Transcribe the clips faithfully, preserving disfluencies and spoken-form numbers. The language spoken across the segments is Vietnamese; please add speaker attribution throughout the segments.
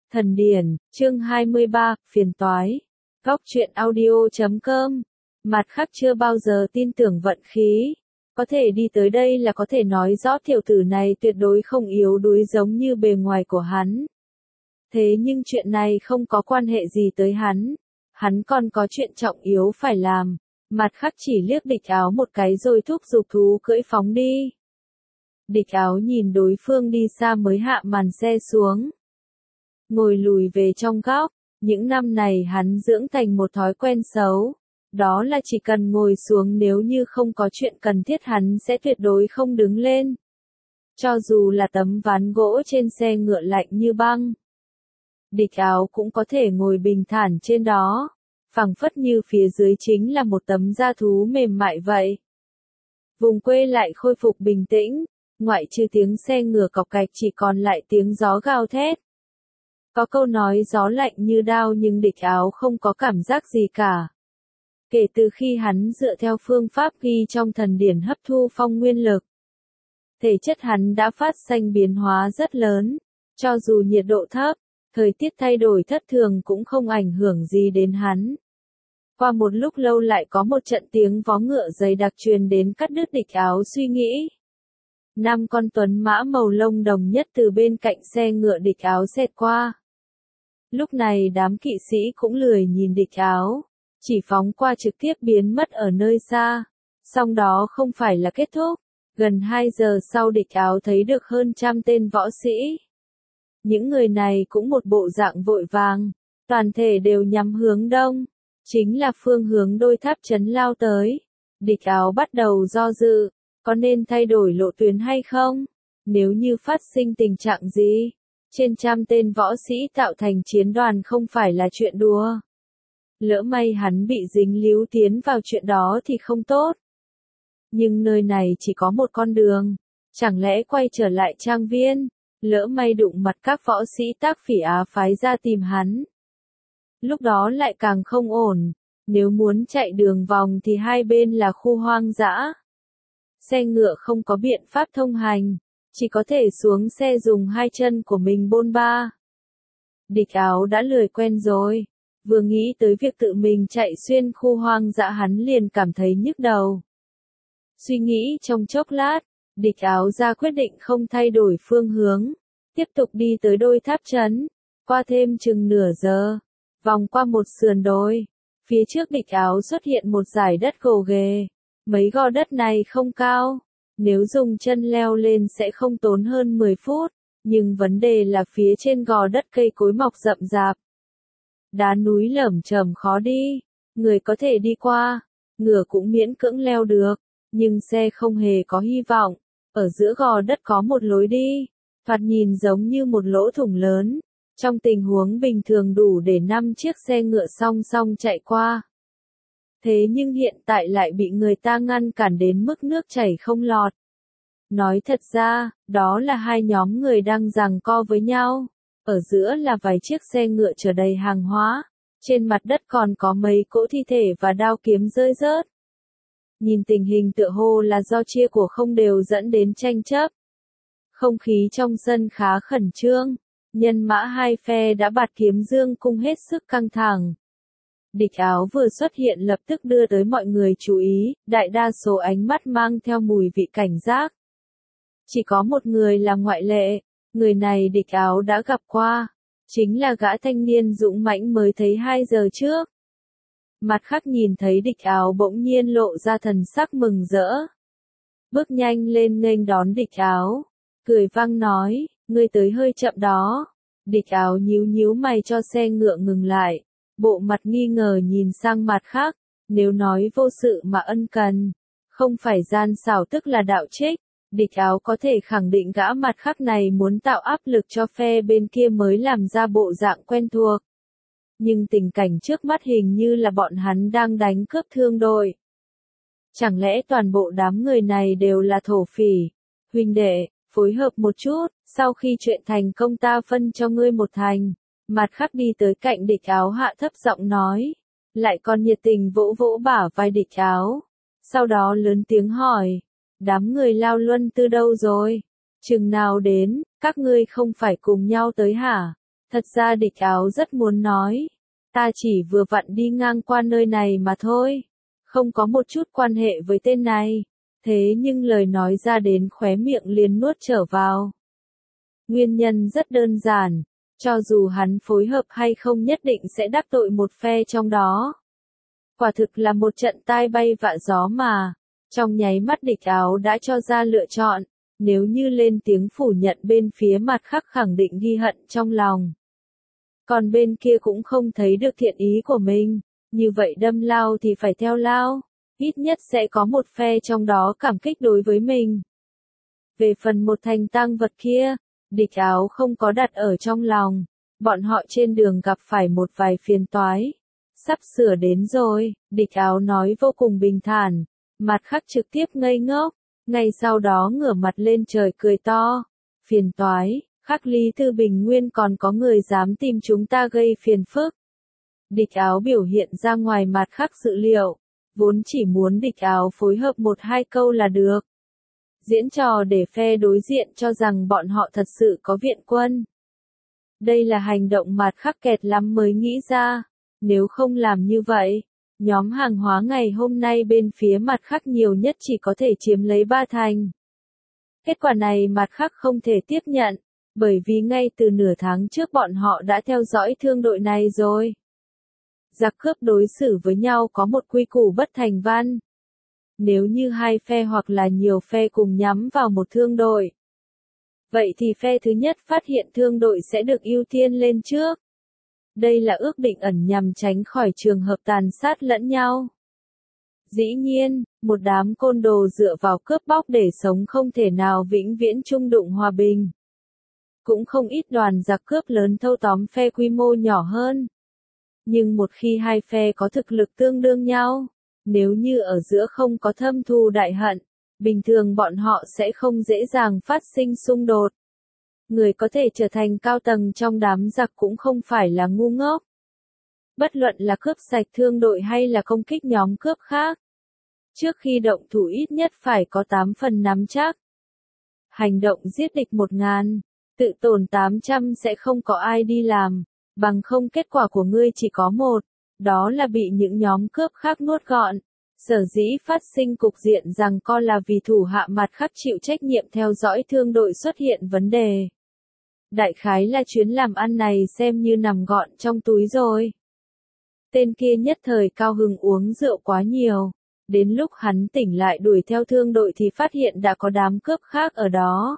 Speaker 1: Thần điển, chương hai mươi ba, phiền toái. Góc truyện audio chấm com. Mặt khác chưa bao giờ tin tưởng vận khí. Có thể đi tới đây là có thể nói rõ tiểu tử này tuyệt đối không yếu đuối giống như bề ngoài của hắn. Thế nhưng chuyện này không có quan hệ gì tới hắn. Hắn còn có chuyện trọng yếu phải làm. Mặt khác chỉ liếc địch áo một cái rồi thúc giục thú cưỡi phóng đi. Địch áo nhìn đối phương đi xa mới hạ màn xe xuống. Ngồi lùi về trong góc, những năm này hắn dưỡng thành một thói quen xấu. Đó là chỉ cần ngồi xuống nếu như không có chuyện cần thiết hắn sẽ tuyệt đối không đứng lên. Cho dù là tấm ván gỗ trên xe ngựa lạnh như băng. Địch áo cũng có thể ngồi bình thản trên đó. Phẳng phất như phía dưới chính là một tấm da thú mềm mại vậy. Vùng quê lại khôi phục bình tĩnh, ngoại trừ tiếng xe ngựa cọc cạch chỉ còn lại tiếng gió gào thét. Có câu nói gió lạnh như đao nhưng địch áo không có cảm giác gì cả. Kể từ khi hắn dựa theo phương pháp ghi trong thần điển hấp thu phong nguyên lực, thể chất hắn đã phát sinh biến hóa rất lớn. Cho dù nhiệt độ thấp, thời tiết thay đổi thất thường cũng không ảnh hưởng gì đến hắn. Qua một lúc lâu lại có một trận tiếng vó ngựa dày đặc truyền đến cắt đứt địch áo suy nghĩ. Năm con tuấn mã màu lông đồng nhất từ bên cạnh xe ngựa địch áo xẹt qua. Lúc này đám kỵ sĩ cũng lười nhìn địch áo, chỉ phóng qua trực tiếp biến mất ở nơi xa. Song đó không phải là kết thúc, gần hai giờ sau địch áo thấy được hơn trăm tên võ sĩ. Những người này cũng một bộ dạng vội vàng, toàn thể đều nhắm hướng đông, chính là phương hướng đôi tháp trấn lao tới. Địch áo bắt đầu do dự, có nên thay đổi lộ tuyến hay không? Nếu như phát sinh tình trạng gì? Trên trăm tên võ sĩ tạo thành chiến đoàn không phải là chuyện đùa. Lỡ may hắn bị dính líu tiến vào chuyện đó thì không tốt. Nhưng nơi này chỉ có một con đường. Chẳng lẽ quay trở lại trang viên? Lỡ may đụng mặt các võ sĩ Tác Phỉ Á phái ra tìm hắn. Lúc đó lại càng không ổn. Nếu muốn chạy đường vòng thì hai bên là khu hoang dã. Xe ngựa không có biện pháp thông hành. Chỉ có thể xuống xe dùng hai chân của mình bôn ba. Địch áo đã lười quen rồi. Vừa nghĩ tới việc tự mình chạy xuyên khu hoang dã hắn liền cảm thấy nhức đầu. Suy nghĩ trong chốc lát, địch áo ra quyết định không thay đổi phương hướng. Tiếp tục đi tới đôi tháp trấn. Qua thêm chừng nửa giờ. Vòng qua một sườn đồi. Phía trước địch áo xuất hiện một dải đất gồ ghề. Mấy gò đất này không cao. Nếu dùng chân leo lên sẽ không tốn hơn mười phút, nhưng vấn đề là phía trên gò đất cây cối mọc rậm rạp. Đá núi lởm chởm khó đi, người có thể đi qua, ngựa cũng miễn cưỡng leo được, nhưng xe không hề có hy vọng. Ở giữa gò đất có một lối đi, thoạt nhìn giống như một lỗ thủng lớn, trong tình huống bình thường đủ để năm chiếc xe ngựa song song chạy qua. Thế nhưng hiện tại lại bị người ta ngăn cản đến mức nước chảy không lọt. Nói thật ra, đó là hai nhóm người đang giằng co với nhau. Ở giữa là vài chiếc xe ngựa chở đầy hàng hóa. Trên mặt đất còn có mấy cỗ thi thể và đao kiếm rơi rớt. Nhìn tình hình tựa hồ là do chia của không đều dẫn đến tranh chấp. Không khí trong sân khá khẩn trương. Nhân mã hai phe đã bạt kiếm dương cung hết sức căng thẳng. Địch áo vừa xuất hiện lập tức đưa tới mọi người chú ý, đại đa số ánh mắt mang theo mùi vị cảnh giác. Chỉ có một người là ngoại lệ, người này địch áo đã gặp qua, chính là gã thanh niên dũng mãnh mới thấy hai giờ trước. Mặt khác nhìn thấy địch áo bỗng nhiên lộ ra thần sắc mừng rỡ. Bước nhanh lên nghênh đón địch áo, cười vang nói, ngươi tới hơi chậm đó. Địch áo nhíu nhíu mày cho xe ngựa ngừng lại. Bộ mặt nghi ngờ nhìn sang mặt khác, nếu nói vô sự mà ân cần, không phải gian xảo tức là đạo trích, địch áo có thể khẳng định gã mặt khác này muốn tạo áp lực cho phe bên kia mới làm ra bộ dạng quen thuộc. Nhưng tình cảnh trước mắt hình như là bọn hắn đang đánh cướp thương đội. Chẳng lẽ toàn bộ đám người này đều là thổ phỉ? Huynh đệ, phối hợp một chút, sau khi chuyện thành công ta phân cho ngươi một thành. Mặt khác đi tới cạnh địch áo hạ thấp giọng nói, lại còn nhiệt tình vỗ vỗ bả vai địch áo. Sau đó lớn tiếng hỏi, đám người Lao Luân Tư đâu rồi? Chừng nào đến, các ngươi không phải cùng nhau tới hả? Thật ra Địch Áo rất muốn nói, ta chỉ vừa vặn đi ngang qua nơi này mà thôi, không có một chút quan hệ với tên này, thế nhưng lời nói ra đến khóe miệng liền nuốt trở vào. Nguyên nhân rất đơn giản, cho dù hắn phối hợp hay không nhất định sẽ đắc tội một phe trong đó. Quả thực là một trận tai bay vạ gió mà, trong nháy mắt Địch Áo đã cho ra lựa chọn, nếu như lên tiếng phủ nhận bên phía mặt khác khẳng định ghi hận trong lòng. Còn bên kia cũng không thấy được thiện ý của mình, như vậy đâm lao thì phải theo lao, ít nhất sẽ có một phe trong đó cảm kích đối với mình. Về phần một thành tang vật kia, Địch Áo không có đặt ở trong lòng, bọn họ trên đường gặp phải một vài phiền toái. Sắp sửa đến rồi, Địch Áo nói vô cùng bình thản, mặt khác trực tiếp ngây ngốc, ngay sau đó ngửa mặt lên trời cười to. Phiền toái, Khắc Lý Tư Bình Nguyên còn có người dám tìm chúng ta gây phiền phức. Địch Áo biểu hiện ra ngoài mặt khác dự liệu, vốn chỉ muốn Địch Áo phối hợp một hai câu là được. Diễn trò để phe đối diện cho rằng bọn họ thật sự có viện quân. Đây là hành động mặt khắc kẹt lắm mới nghĩ ra, nếu không làm như vậy, nhóm hàng hóa ngày hôm nay bên phía mặt khắc nhiều nhất chỉ có thể chiếm lấy ba thành. Kết quả này mặt khắc không thể tiếp nhận, bởi vì ngay từ nửa tháng trước bọn họ đã theo dõi thương đội này rồi. Giặc cướp đối xử với nhau có một quy củ bất thành văn. Nếu như hai phe hoặc là nhiều phe cùng nhắm vào một thương đội, vậy thì phe thứ nhất phát hiện thương đội sẽ được ưu tiên lên trước. Đây là ước định ẩn nhằm tránh khỏi trường hợp tàn sát lẫn nhau. Dĩ nhiên, một đám côn đồ dựa vào cướp bóc để sống không thể nào vĩnh viễn chung đụng hòa bình. Cũng không ít đoàn giặc cướp lớn thâu tóm phe quy mô nhỏ hơn. Nhưng một khi hai phe có thực lực tương đương nhau, nếu như ở giữa không có thâm thù đại hận, bình thường bọn họ sẽ không dễ dàng phát sinh xung đột. Người có thể trở thành cao tầng trong đám giặc cũng không phải là ngu ngốc. Bất luận là cướp sạch thương đội hay là công kích nhóm cướp khác. Trước khi động thủ ít nhất phải có tám phần nắm chắc. Hành động giết địch một ngàn, tự tổn tám trăm sẽ không có ai đi làm, bằng không kết quả của ngươi chỉ có một, đó là bị những nhóm cướp khác nuốt gọn. Sở dĩ phát sinh cục diện rằng co là vì thủ hạ mặt khác chịu trách nhiệm theo dõi thương đội xuất hiện vấn đề. Đại khái là chuyến làm ăn này xem như nằm gọn trong túi rồi. Tên kia nhất thời cao hứng uống rượu quá nhiều. Đến lúc hắn tỉnh lại đuổi theo thương đội thì phát hiện đã có đám cướp khác ở đó.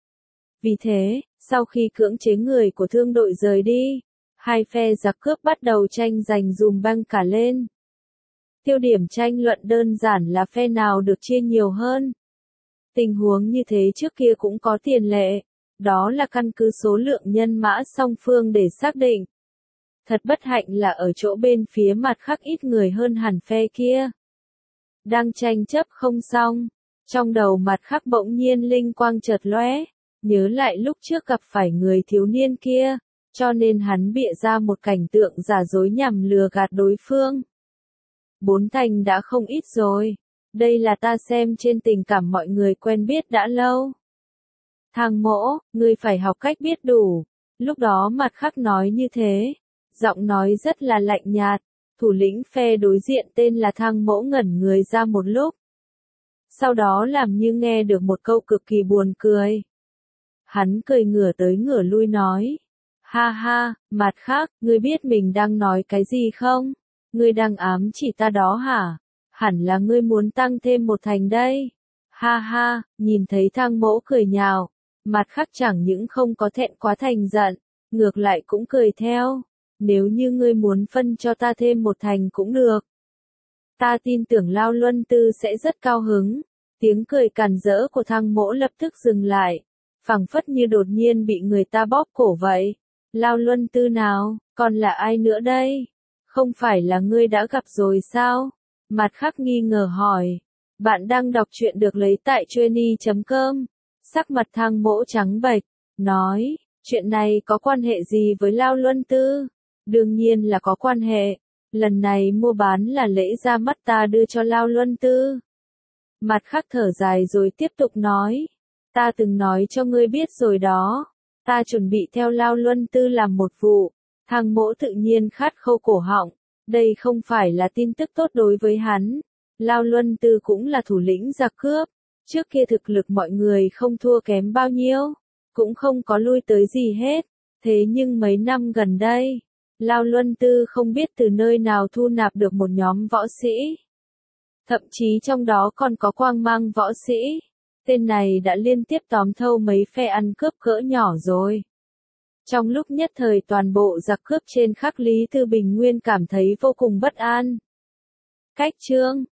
Speaker 1: Vì thế, sau khi cưỡng chế người của thương đội rời đi, hai phe giặc cướp bắt đầu tranh giành dùm băng cả lên. Tiêu điểm tranh luận đơn giản là phe nào được chia nhiều hơn. Tình huống như thế trước kia cũng có tiền lệ, đó là căn cứ số lượng nhân mã song phương để xác định. Thật bất hạnh là ở chỗ bên phía mặt khác ít người hơn hẳn phe kia. Đang tranh chấp không xong, trong đầu mặt khác bỗng nhiên linh quang chợt lóe, nhớ lại lúc trước gặp phải người thiếu niên kia, cho nên hắn bịa ra một cảnh tượng giả dối nhằm lừa gạt đối phương. Bốn thành đã không ít rồi, đây là ta xem trên tình cảm mọi người quen biết đã lâu. Thằng Mỗ, ngươi phải học cách biết đủ. Lúc đó mặt khác nói như thế, giọng nói rất là lạnh nhạt. Thủ lĩnh phe đối diện tên là Thang Mỗ ngẩn người ra một lúc. Sau đó làm như nghe được một câu cực kỳ buồn cười. Hắn cười ngửa tới ngửa lui nói. Ha ha, mặt khác, ngươi biết mình đang nói cái gì không? Ngươi đang ám chỉ ta đó hả? Hẳn là ngươi muốn tăng thêm một thành đây. Ha ha, nhìn thấy Thang Mỗ cười nhạo. Mặt khác chẳng những không có thẹn quá thành giận, ngược lại cũng cười theo. Nếu như ngươi muốn phân cho ta thêm một thành cũng được. Ta tin tưởng Lao Luân Tư sẽ rất cao hứng. Tiếng cười càn rỡ của Thang Mỗ lập tức dừng lại. Phảng phất như đột nhiên bị người ta bóp cổ vậy. Lao Luân Tư nào, còn là ai nữa đây? Không phải là ngươi đã gặp rồi sao? Mặt khác nghi ngờ hỏi. Bạn đang đọc truyện được lấy tại Chueny chấm com. Sắc mặt Thang Mỗ trắng bệch, nói, chuyện này có quan hệ gì với Lao Luân Tư? Đương nhiên là có quan hệ. Lần này mua bán là lễ ra mắt ta đưa cho Lao Luân Tư. Mặt khác thở dài rồi tiếp tục nói. Ta từng nói cho ngươi biết rồi đó. Ta chuẩn bị theo Lao Luân Tư làm một vụ. Thang Mỗ tự nhiên khát khâu cổ họng. Đây không phải là tin tức tốt đối với hắn. Lao Luân Tư cũng là thủ lĩnh giặc cướp. Trước kia thực lực mọi người không thua kém bao nhiêu. Cũng không có lui tới gì hết. Thế nhưng mấy năm gần đây, Lao Luân Tư không biết từ nơi nào thu nạp được một nhóm võ sĩ. Thậm chí trong đó còn có quang mang võ sĩ. Tên này đã liên tiếp tóm thâu mấy phe ăn cướp cỡ nhỏ rồi. Trong lúc nhất thời toàn bộ giặc cướp trên khắp Lý Tư Bình Nguyên cảm thấy vô cùng bất an. Cách chương